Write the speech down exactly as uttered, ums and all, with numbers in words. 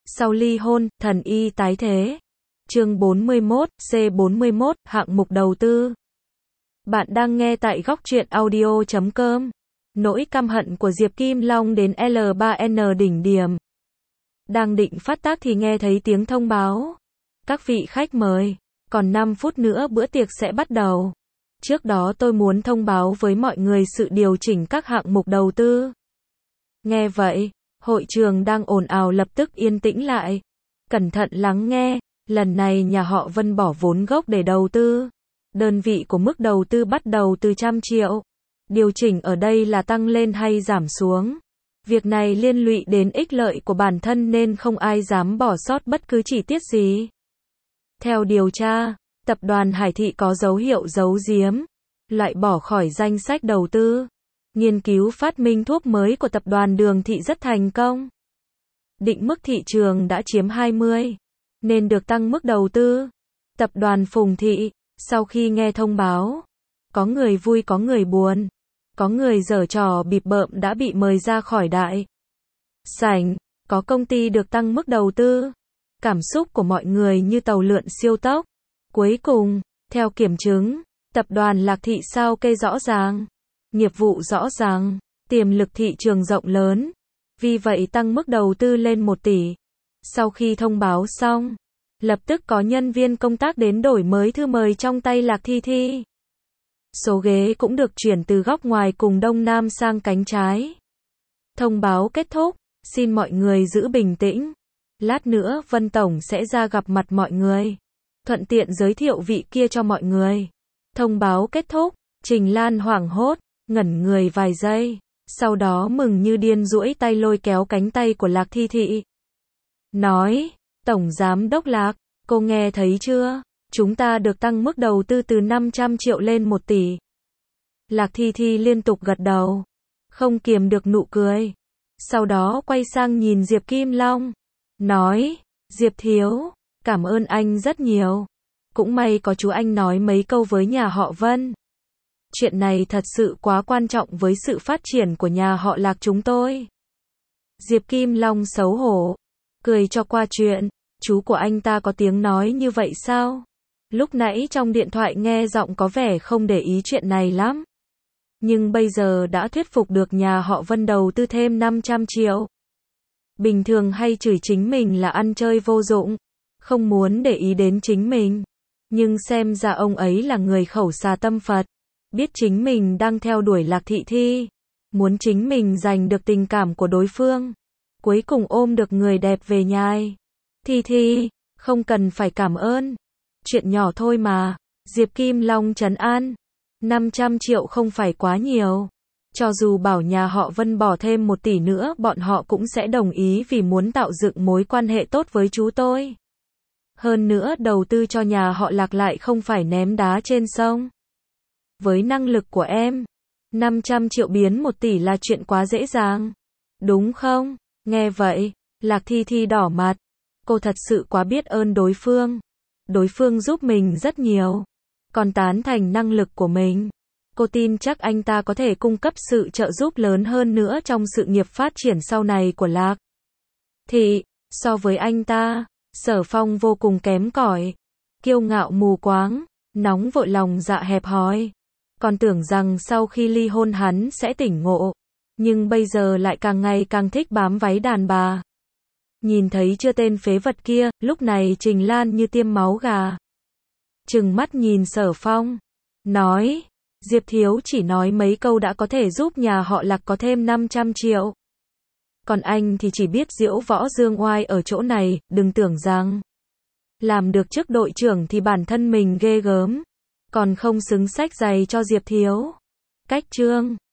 Sau ly hôn, thần y tái thế. Chương bốn mươi mốt, C bốn mươi mốt, hạng mục đầu tư. Bạn đang nghe tại góc truyện audio chấm com. Nỗi căm hận của Diệp Kim Long đến L ba N đỉnh điểm. Đang định phát tác thì nghe thấy tiếng thông báo. Các vị khách mời, còn năm phút nữa bữa tiệc sẽ bắt đầu. Trước đó tôi muốn thông báo với mọi người sự điều chỉnh các hạng mục đầu tư. Nghe vậy, hội trường đang ồn ào lập tức yên tĩnh lại. Cẩn thận lắng nghe, lần này nhà họ Vân bỏ vốn gốc để đầu tư. Đơn vị của mức đầu tư bắt đầu từ trăm triệu. Điều chỉnh ở đây là tăng lên hay giảm xuống. Việc này liên lụy đến ích lợi của bản thân nên không ai dám bỏ sót bất cứ chi tiết gì. Theo điều tra, tập đoàn Hải Thị có dấu hiệu giấu giếm, loại bỏ khỏi danh sách đầu tư. Nghiên cứu phát minh thuốc mới của tập đoàn Đường Thị rất thành công. Định mức thị trường đã chiếm hai mươi, nên được tăng mức đầu tư. Tập đoàn Phùng Thị, sau khi nghe thông báo, có người vui có người buồn, có người giở trò bịp bợm đã bị mời ra khỏi đại sảnh, có công ty được tăng mức đầu tư. Cảm xúc của mọi người như tàu lượn siêu tốc. Cuối cùng, theo kiểm chứng, tập đoàn Lạc Thị sao kê rõ ràng, nghiệp vụ rõ ràng, tiềm lực thị trường rộng lớn, vì vậy tăng mức đầu tư lên một tỷ. Sau khi thông báo xong, lập tức có nhân viên công tác đến đổi mới thư mời trong tay Lạc Thi Thi. Số ghế cũng được chuyển từ góc ngoài cùng đông nam sang cánh trái. Thông báo kết thúc, xin mọi người giữ bình tĩnh. Lát nữa Vân Tổng sẽ ra gặp mặt mọi người, thuận tiện giới thiệu vị kia cho mọi người. Thông báo kết thúc, Trình Lan hoảng hốt, ngẩn người vài giây, sau đó mừng như điên duỗi tay lôi kéo cánh tay của Lạc Thi Thị. Nói, Tổng Giám Đốc Lạc, cô nghe thấy chưa? Chúng ta được tăng mức đầu tư từ năm trăm triệu lên một tỷ. Lạc Thi Thi liên tục gật đầu, không kiềm được nụ cười. Sau đó quay sang nhìn Diệp Kim Long, nói, Diệp Thiếu, cảm ơn anh rất nhiều. Cũng may có chú anh nói mấy câu với nhà họ Vân. Chuyện này thật sự quá quan trọng với sự phát triển của nhà họ Lạc chúng tôi. Diệp Kim Long xấu hổ, cười cho qua chuyện. Chú của anh ta có tiếng nói như vậy sao? Lúc nãy trong điện thoại nghe giọng có vẻ không để ý chuyện này lắm. Nhưng bây giờ đã thuyết phục được nhà họ Vân đầu tư thêm năm trăm triệu. Bình thường hay chửi chính mình là ăn chơi vô dụng, không muốn để ý đến chính mình. Nhưng xem ra ông ấy là người khẩu xà tâm Phật, biết chính mình đang theo đuổi Lạc Thị Thi, muốn chính mình giành được tình cảm của đối phương, cuối cùng ôm được người đẹp về nhà. Thi Thi, không cần phải cảm ơn, chuyện nhỏ thôi mà. Diệp Kim Long trấn an, năm trăm triệu không phải quá nhiều. Cho dù bảo nhà họ Vân bỏ thêm một tỷ nữa bọn họ cũng sẽ đồng ý vì muốn tạo dựng mối quan hệ tốt với chú tôi. Hơn nữa đầu tư cho nhà họ Lạc lại không phải ném đá trên sông. Với năng lực của em, năm trăm triệu biến một tỷ là chuyện quá dễ dàng. Đúng không? Nghe vậy, Lạc Thi Thi đỏ mặt. Cô thật sự quá biết ơn đối phương. Đối phương giúp mình rất nhiều. Còn tán thành năng lực của mình. Cô tin chắc anh ta có thể cung cấp sự trợ giúp lớn hơn nữa trong sự nghiệp phát triển sau này của Lạc Thị. So với anh ta, Sở Phong vô cùng kém cỏi, kiêu ngạo mù quáng, nóng vội lòng dạ hẹp hòi. Còn tưởng rằng sau khi ly hôn hắn sẽ tỉnh ngộ, nhưng bây giờ lại càng ngày càng thích bám váy đàn bà. Nhìn thấy chưa tên phế vật kia, lúc này Trình Lan như tiêm máu gà. Trừng mắt nhìn Sở Phong, nói, Diệp Thiếu chỉ nói mấy câu đã có thể giúp nhà họ Lạc có thêm năm trăm triệu. Còn anh thì chỉ biết diễu võ dương oai ở chỗ này, đừng tưởng rằng làm được chức đội trưởng thì bản thân mình ghê gớm, còn không xứng xách giày cho Diệp Thiếu. Cách chương